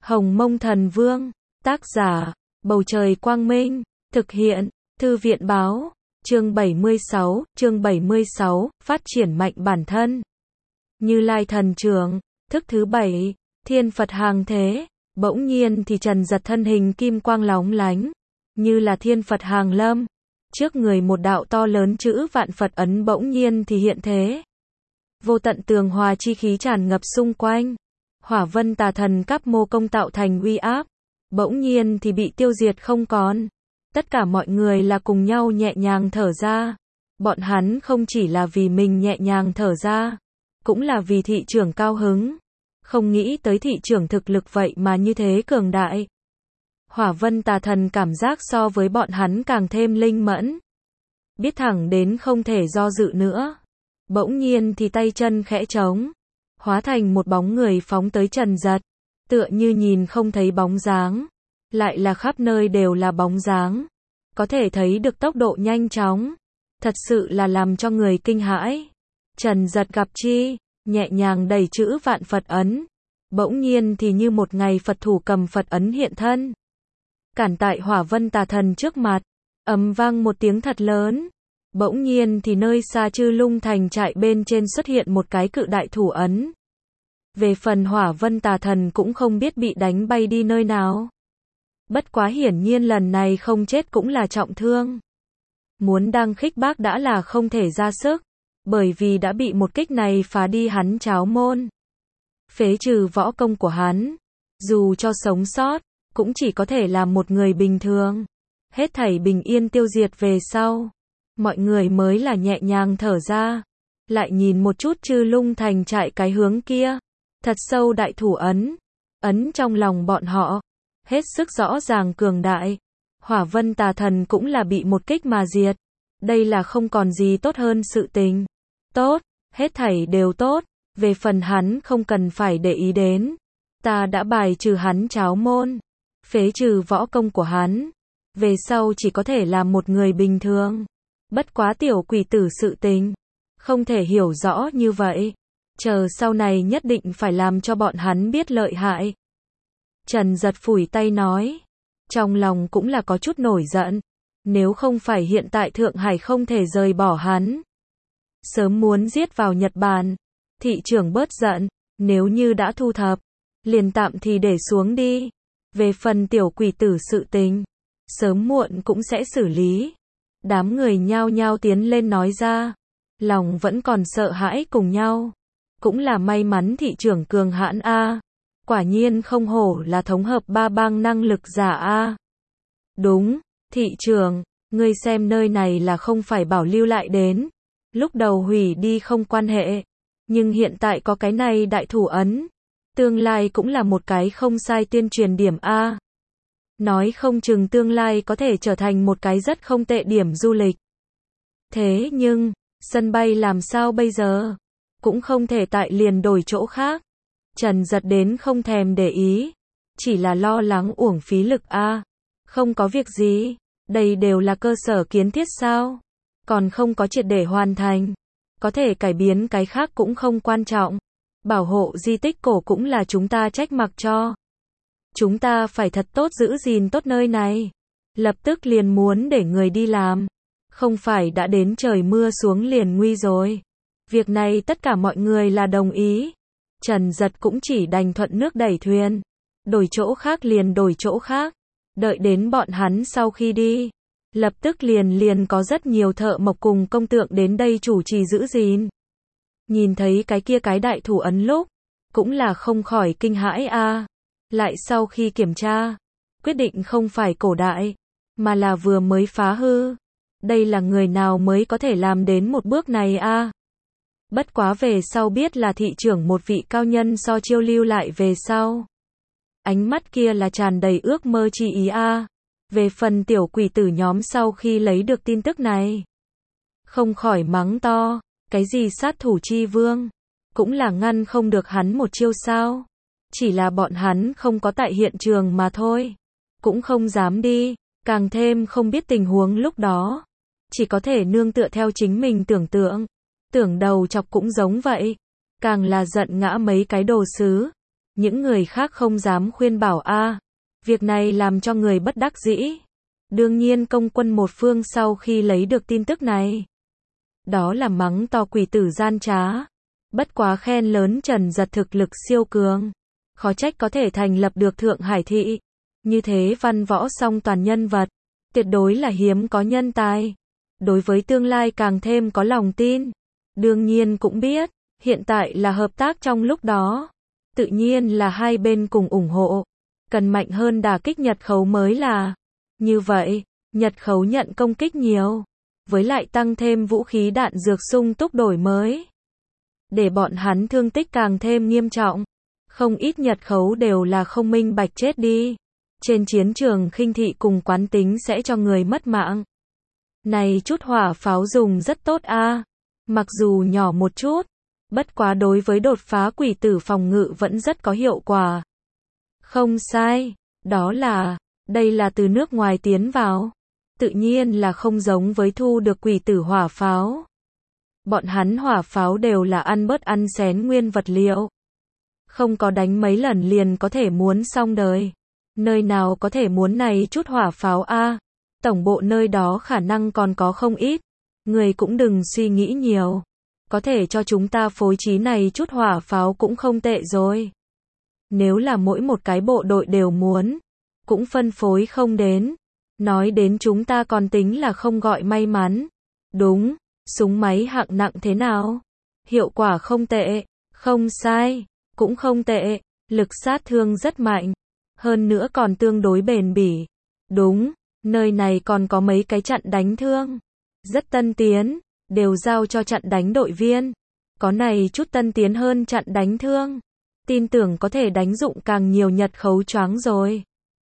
Hồng Mông Thần Vương, tác giả, Bầu Trời Quang Minh, thực hiện, Thư viện Báo, chương 76, phát triển mạnh bản thân. Như Lai Thần Trưởng, thức thứ 7, Thiên Phật Hàng Thế, bỗng nhiên thì Trần Giật thân hình kim quang lóng lánh, như là Thiên Phật Hàng Lâm. Trước người một đạo to lớn chữ Vạn Phật ấn bỗng nhiên thì hiện thế. Vô tận tường hòa chi khí tràn ngập xung quanh. Hỏa Vân Tà Thần Cáp Mô Công tạo thành uy áp, bỗng nhiên thì bị tiêu diệt không còn. Tất cả mọi người là cùng nhau nhẹ nhàng thở ra. Bọn hắn không chỉ là vì mình nhẹ nhàng thở ra, cũng là vì thị trưởng cao hứng. Không nghĩ tới thị trưởng thực lực vậy mà như thế cường đại. Hỏa Vân Tà Thần cảm giác so với bọn hắn càng thêm linh mẫn. Biết thẳng đến không thể do dự nữa. Bỗng nhiên thì tay chân khẽ trống, hóa thành một bóng người phóng tới Trần Giật. Tựa như nhìn không thấy bóng dáng, lại là khắp nơi đều là bóng dáng. Có thể thấy được tốc độ nhanh chóng. Thật sự là làm cho người kinh hãi. Trần Giật gặp chi, nhẹ nhàng đẩy chữ Vạn Phật ấn. Bỗng nhiên thì như một ngày Phật thủ cầm Phật ấn hiện thân. Cản tại Hỏa Vân Tà Thần trước mặt, ầm vang một tiếng thật lớn. Bỗng nhiên thì nơi xa Chư Lung Thành trại bên trên xuất hiện một cái cự đại thủ ấn. Về phần Hỏa Vân Tà Thần cũng không biết bị đánh bay đi nơi nào. Bất quá hiển nhiên lần này không chết cũng là trọng thương. Muốn đang khích bác đã là không thể ra sức, bởi vì đã bị một kích này phá đi hắn cháo môn. Phế trừ võ công của hắn, dù cho sống sót, cũng chỉ có thể là một người bình thường. Hết thảy bình yên tiêu diệt về sau, mọi người mới là nhẹ nhàng thở ra. Lại nhìn một chút Chư Lung Thành trại cái hướng kia, thật sâu đại thủ ấn, ấn trong lòng bọn họ, hết sức rõ ràng cường đại. Hỏa Vân Tà Thần cũng là bị một kích mà diệt. Đây là không còn gì tốt hơn sự tình. Tốt, hết thảy đều tốt, về phần hắn không cần phải để ý đến. Ta đã bài trừ hắn cháo môn, phế trừ võ công của hắn. Về sau chỉ có thể là một người bình thường. Bất quá tiểu quỷ tử sự tình, không thể hiểu rõ như vậy. Chờ sau này nhất định phải làm cho bọn hắn biết lợi hại. Trần Giật phủi tay nói. Trong lòng cũng là có chút nổi giận. Nếu không phải hiện tại Thượng Hải không thể rời bỏ hắn, sớm muốn giết vào Nhật Bản. Thị trưởng bớt giận, nếu như đã thu thập, liền tạm thì để xuống đi. Về phần tiểu quỷ tử sự tình, sớm muộn cũng sẽ xử lý. Đám người nhao nhao tiến lên nói ra, lòng vẫn còn sợ hãi cùng nhau. Cũng là may mắn thị trưởng cường hãn a. Quả nhiên không hổ là thống hợp ba bang năng lực giả a. Đúng, thị trưởng, ngươi xem nơi này là không phải bảo lưu lại đến. Lúc đầu hủy đi không quan hệ, nhưng hiện tại có cái này đại thủ ấn, tương lai cũng là một cái không sai tuyên truyền điểm a. Nói không chừng tương lai có thể trở thành một cái rất không tệ điểm du lịch. Thế nhưng, sân bay làm sao bây giờ? Cũng không thể tại liền đổi chỗ khác. Trần Giật đến không thèm để ý, chỉ là lo lắng uổng phí lực a. Không có việc gì, đây đều là cơ sở kiến thiết sao? Còn không có triệt để hoàn thành. Có thể cải biến cái khác cũng không quan trọng. Bảo hộ di tích cổ cũng là chúng ta trách mặc cho. Chúng ta phải thật tốt giữ gìn tốt nơi này. Lập tức liền muốn để người đi làm. Không phải đã đến trời mưa xuống liền nguy rồi. Việc này tất cả mọi người là đồng ý. Trần Giật cũng chỉ đành thuận nước đẩy thuyền. Đổi chỗ khác liền đổi chỗ khác. Đợi đến bọn hắn sau khi đi, lập tức liền có rất nhiều thợ mộc cùng công tượng đến đây chủ trì giữ gìn. Nhìn thấy cái kia cái đại thủ ấn lúc, cũng là không khỏi kinh hãi a. Lại sau khi kiểm tra, quyết định không phải cổ đại, mà là vừa mới phá hư. Đây là người nào mới có thể làm đến một bước này a? Bất quá về sau biết là thị trưởng một vị cao nhân so chiêu lưu lại về sau. Ánh mắt kia là tràn đầy ước mơ chi ý a. Về phần tiểu quỷ tử nhóm sau khi lấy được tin tức này, không khỏi mắng to, cái gì sát thủ chi vương, cũng là ngăn không được hắn một chiêu sao. Chỉ là bọn hắn không có tại hiện trường mà thôi. Cũng không dám đi, càng thêm không biết tình huống lúc đó. Chỉ có thể nương tựa theo chính mình tưởng tượng. Tưởng đầu chọc cũng giống vậy. Càng là giận ngã mấy cái đồ sứ. Những người khác không dám khuyên bảo việc này làm cho người bất đắc dĩ. Đương nhiên công quân một phương sau khi lấy được tin tức này, đó là mắng to quỷ tử gian trá. Bất quá khen lớn Trần Giật thực lực siêu cường. Khó trách có thể thành lập được Thượng Hải Thị. Như thế văn võ song toàn nhân vật. Tuyệt đối là hiếm có nhân tài. Đối với tương lai càng thêm có lòng tin. Đương nhiên cũng biết, hiện tại là hợp tác trong lúc đó. Tự nhiên là hai bên cùng ủng hộ. Cần mạnh hơn đả kích Nhật Khấu mới là. Như vậy, Nhật Khấu nhận công kích nhiều. Với lại tăng thêm vũ khí đạn dược sung túc đổi mới. Để bọn hắn thương tích càng thêm nghiêm trọng. Không ít Nhật Khấu đều là không minh bạch chết đi. Trên chiến trường khinh thị cùng quán tính sẽ cho người mất mạng. Này chút hỏa pháo dùng rất tốt mặc dù nhỏ một chút. Bất quá đối với đột phá quỷ tử phòng ngự vẫn rất có hiệu quả. Không sai, đó là, đây là từ nước ngoài tiến vào. Tự nhiên là không giống với thu được quỷ tử hỏa pháo. Bọn hắn hỏa pháo đều là ăn bớt ăn xén nguyên vật liệu. Không có đánh mấy lần liền có thể muốn xong đời. Nơi nào có thể muốn này chút hỏa pháo tổng bộ nơi đó khả năng còn có không ít. Người cũng đừng suy nghĩ nhiều. Có thể cho chúng ta phối trí này chút hỏa pháo cũng không tệ rồi. Nếu là mỗi một cái bộ đội đều muốn, cũng phân phối không đến. Nói đến chúng ta còn tính là không gọi may mắn. Đúng, súng máy hạng nặng thế nào? Hiệu quả không tệ, không sai, cũng không tệ, lực sát thương rất mạnh. Hơn nữa còn tương đối bền bỉ. Đúng, nơi này còn có mấy cái chặn đánh thương. Rất tân tiến, đều giao cho chặn đánh đội viên. Có này chút tân tiến hơn chặn đánh thương. Tin tưởng có thể đánh dụng càng nhiều Nhật Khấu choáng rồi.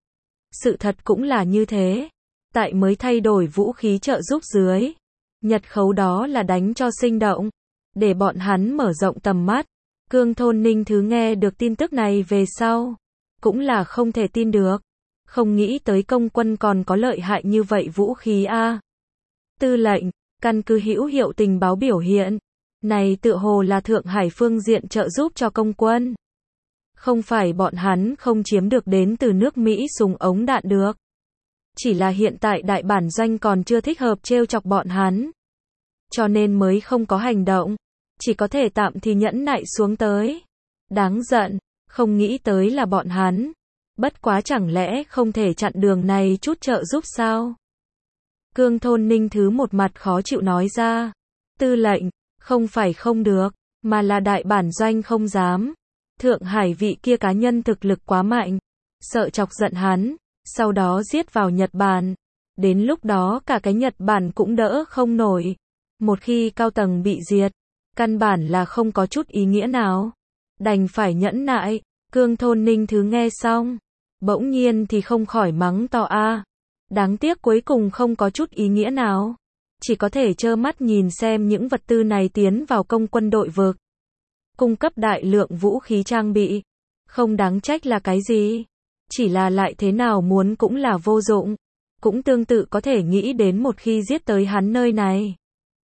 Sự thật cũng là như thế. Tại mới thay đổi vũ khí trợ giúp dưới. Nhật Khấu đó là đánh cho sinh động. Để bọn hắn mở rộng tầm mắt. Cương Thôn Ninh Thứ nghe được tin tức này về sau. Cũng là không thể tin được. Không nghĩ tới công quân còn có lợi hại như vậy vũ khí Tư lệnh, căn cứ hữu hiệu tình báo biểu hiện. Này tựa hồ là Thượng Hải phương diện trợ giúp cho công quân. Không phải bọn hắn không chiếm được đến từ nước Mỹ súng ống đạn được. Chỉ là hiện tại đại bản doanh còn chưa thích hợp trêu chọc bọn hắn. Cho nên mới không có hành động. Chỉ có thể tạm thì nhẫn nại xuống tới. Đáng giận, không nghĩ tới là bọn hắn. Bất quá chẳng lẽ không thể chặn đường này chút trợ giúp sao? Cương Thôn Ninh Thứ một mặt khó chịu nói ra. Tư lệnh, không phải không được, mà là đại bản doanh không dám. Thượng Hải vị kia cá nhân thực lực quá mạnh. Sợ chọc giận hắn, sau đó giết vào Nhật Bản. Đến lúc đó cả cái Nhật Bản cũng đỡ không nổi. Một khi cao tầng bị diệt, căn bản là không có chút ý nghĩa nào. Đành phải nhẫn nại. Cương Thôn Ninh Thứ nghe xong, bỗng nhiên thì không khỏi mắng to đáng tiếc cuối cùng không có chút ý nghĩa nào. Chỉ có thể trơ mắt nhìn xem những vật tư này tiến vào công quân đội vực. Cung cấp đại lượng vũ khí trang bị. Không đáng trách là cái gì. Chỉ là lại thế nào muốn cũng là vô dụng. Cũng tương tự có thể nghĩ đến một khi giết tới hắn nơi này.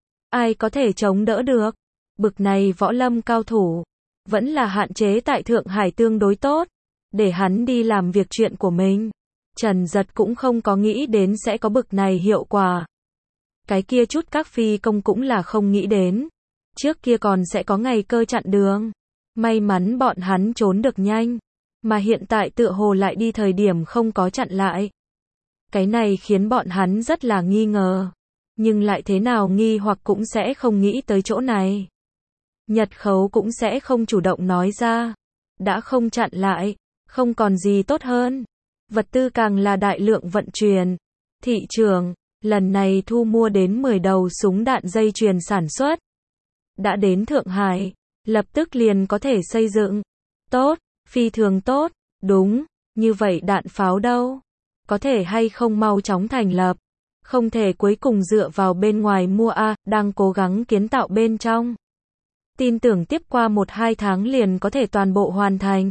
Ai có thể chống đỡ được. Bực này võ lâm cao thủ. Vẫn là hạn chế tại Thượng Hải tương đối tốt. Để hắn đi làm việc chuyện của mình. Trần Giật cũng không có nghĩ đến sẽ có bực này hiệu quả. Cái kia chút các phi công cũng là không nghĩ đến. Trước kia còn sẽ có ngày cơ chặn đường. May mắn bọn hắn trốn được nhanh. Mà hiện tại tựa hồ lại đi thời điểm không có chặn lại. Cái này khiến bọn hắn rất là nghi ngờ. Nhưng lại thế nào nghi hoặc cũng sẽ không nghĩ tới chỗ này. Nhật Khấu cũng sẽ không chủ động nói ra. Đã không chặn lại, không còn gì tốt hơn. Vật tư càng là đại lượng vận chuyển. Thị trường, lần này thu mua đến 10 đầu súng đạn dây chuyền sản xuất. Đã đến Thượng Hải, lập tức liền có thể xây dựng. Tốt, phi thường tốt, đúng, như vậy đạn pháo đâu? Có thể hay không mau chóng thành lập? Không thể cuối cùng dựa vào bên ngoài mua đang cố gắng kiến tạo bên trong. Tin tưởng tiếp qua 1-2 tháng liền có thể toàn bộ hoàn thành.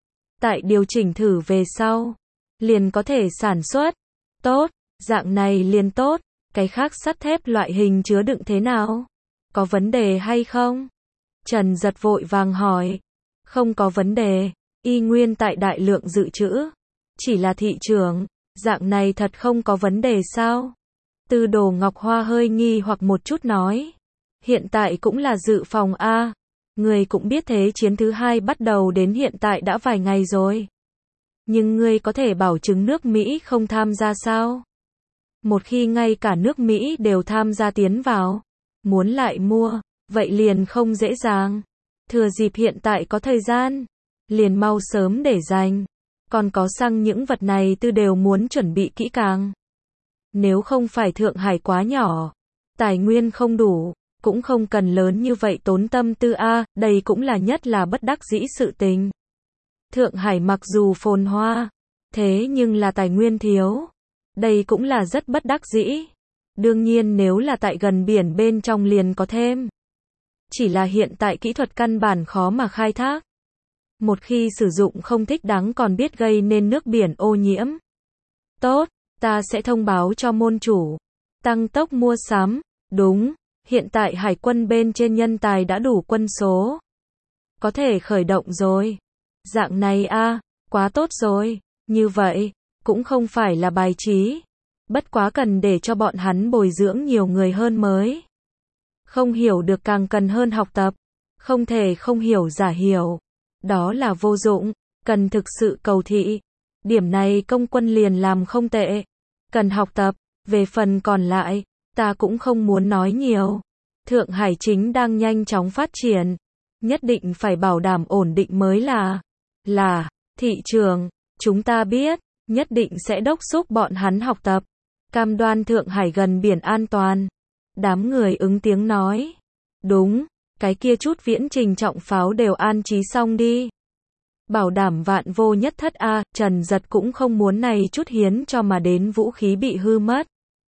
Tại điều chỉnh thử về sau, liền có thể sản xuất. Tốt, dạng này liền tốt. Cái khác sắt thép loại hình chứa đựng thế nào? Có vấn đề hay không? Trần Giật vội vàng hỏi. Không có vấn đề. y nguyên tại đại lượng dự trữ. Chỉ là thị trường, dạng này thật không có vấn đề sao? Tư Đồ Ngọc Hoa hơi nghi hoặc một chút nói. Hiện tại cũng là dự phòng a. Người cũng biết thế chiến thứ hai bắt đầu đến hiện tại đã vài ngày rồi. Nhưng ngươi có thể bảo chứng nước Mỹ không tham gia sao? Một khi ngay cả nước Mỹ đều tham gia tiến vào, muốn lại mua, vậy liền không dễ dàng. Thừa dịp hiện tại có thời gian, liền mau sớm để dành. Còn có xăng những vật này Tư đều muốn chuẩn bị kỹ càng. Nếu không phải Thượng Hải quá nhỏ, tài nguyên không đủ, cũng không cần lớn như vậy tốn tâm tư a, đây cũng là nhất là bất đắc dĩ sự tình. Thượng Hải mặc dù phồn hoa, thế nhưng là tài nguyên thiếu. Đây cũng là rất bất đắc dĩ. Đương nhiên nếu là tại gần biển bên trong liền có thêm. Chỉ là hiện tại kỹ thuật căn bản khó mà khai thác. Một khi sử dụng không thích đáng còn biết gây nên nước biển ô nhiễm. Tốt, ta sẽ thông báo cho môn chủ. Tăng tốc mua sắm. Đúng, hiện tại hải quân bên trên nhân tài đã đủ quân số. Có thể khởi động rồi. Dạng này a, quá tốt rồi. Như vậy, cũng không phải là bài trí. Bất quá cần để cho bọn hắn bồi dưỡng nhiều người hơn mới. Không hiểu được càng cần hơn học tập. Không thể không hiểu giả hiểu. Đó là vô dụng, cần thực sự cầu thị. Điểm này công quân liền làm không tệ. Cần học tập, về phần còn lại, ta cũng không muốn nói nhiều. Thượng Hải chính đang nhanh chóng phát triển. Nhất định phải bảo đảm ổn định mới là, thị trường, chúng ta biết, nhất định sẽ đốc thúc bọn hắn học tập. Cam đoan Thượng Hải gần biển an toàn. Đám người ứng tiếng nói. Đúng, cái kia chút viễn trình trọng pháo đều an trí xong đi. Bảo đảm vạn vô nhất thất a, Trần Giật cũng không muốn này chút hiến cho mà đến vũ khí bị hư mất.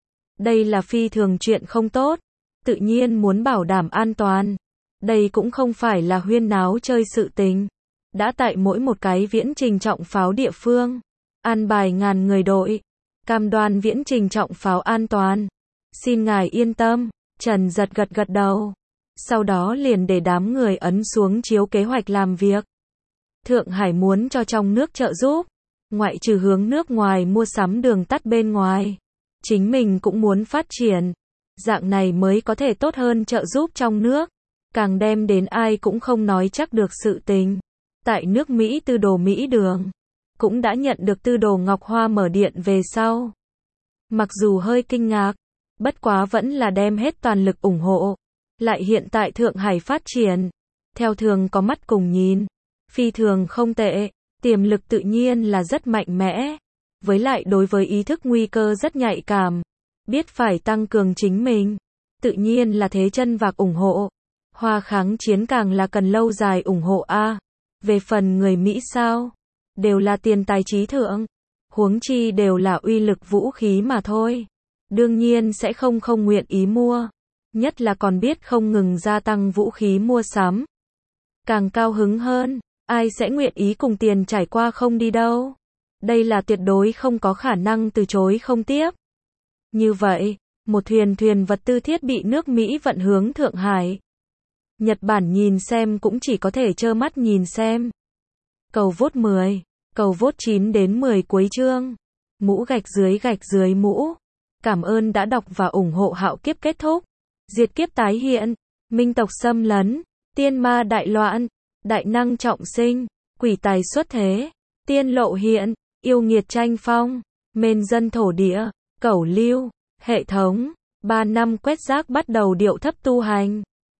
Đây là phi thường chuyện không tốt, tự nhiên muốn bảo đảm an toàn. Đây cũng không phải là huyên náo chơi sự tình. Đã tại mỗi một cái viễn trình trọng pháo địa phương, an bài ngàn người đội, cam đoan viễn trình trọng pháo an toàn. Xin ngài yên tâm, Trần Giật gật gật đầu. Sau đó liền để đám người ấn xuống chiếu kế hoạch làm việc. Thượng Hải muốn cho trong nước trợ giúp, ngoại trừ hướng nước ngoài mua sắm đường tắt bên ngoài, chính mình cũng muốn phát triển. Dạng này mới có thể tốt hơn trợ giúp trong nước, càng đem đến ai cũng không nói chắc được sự tình. Tại nước Mỹ Tư Đồ Mỹ Đường, cũng đã nhận được Tư Đồ Ngọc Hoa mở điện về sau. Mặc dù hơi kinh ngạc, bất quá vẫn là đem hết toàn lực ủng hộ. Lại hiện tại Thượng Hải phát triển, theo thường có mắt cùng nhìn, phi thường không tệ, tiềm lực tự nhiên là rất mạnh mẽ. Với lại đối với ý thức nguy cơ rất nhạy cảm, biết phải tăng cường chính mình, tự nhiên là thế chân vạc ủng hộ. Hoa kháng chiến càng là cần lâu dài ủng hộ a. Về phần người Mỹ sao? Đều là tiền tài trí thượng, huống chi đều là uy lực vũ khí mà thôi. Đương nhiên sẽ không nguyện ý mua. Nhất là còn biết không ngừng gia tăng vũ khí mua sắm. Càng cao hứng hơn, ai sẽ nguyện ý cùng tiền trải qua không đi đâu. Đây là tuyệt đối không có khả năng từ chối không tiếp. Như vậy, một thuyền vật tư thiết bị nước Mỹ vận hướng Thượng Hải. Nhật Bản nhìn xem cũng chỉ có thể trơ mắt nhìn xem. Cầu vote 10, cầu vote 9 đến 10 cuối chương. Mũ gạch dưới mũ. Cảm ơn đã đọc và ủng hộ Hạo Kiếp kết thúc. Diệt kiếp tái hiện, minh tộc xâm lấn, tiên ma đại loạn, đại năng trọng sinh, quỷ tài xuất thế, tiên lộ hiện, yêu nghiệt tranh phong, mên dân thổ địa, cẩu lưu, hệ thống, 3 năm quét rác bắt đầu điệu thấp tu hành.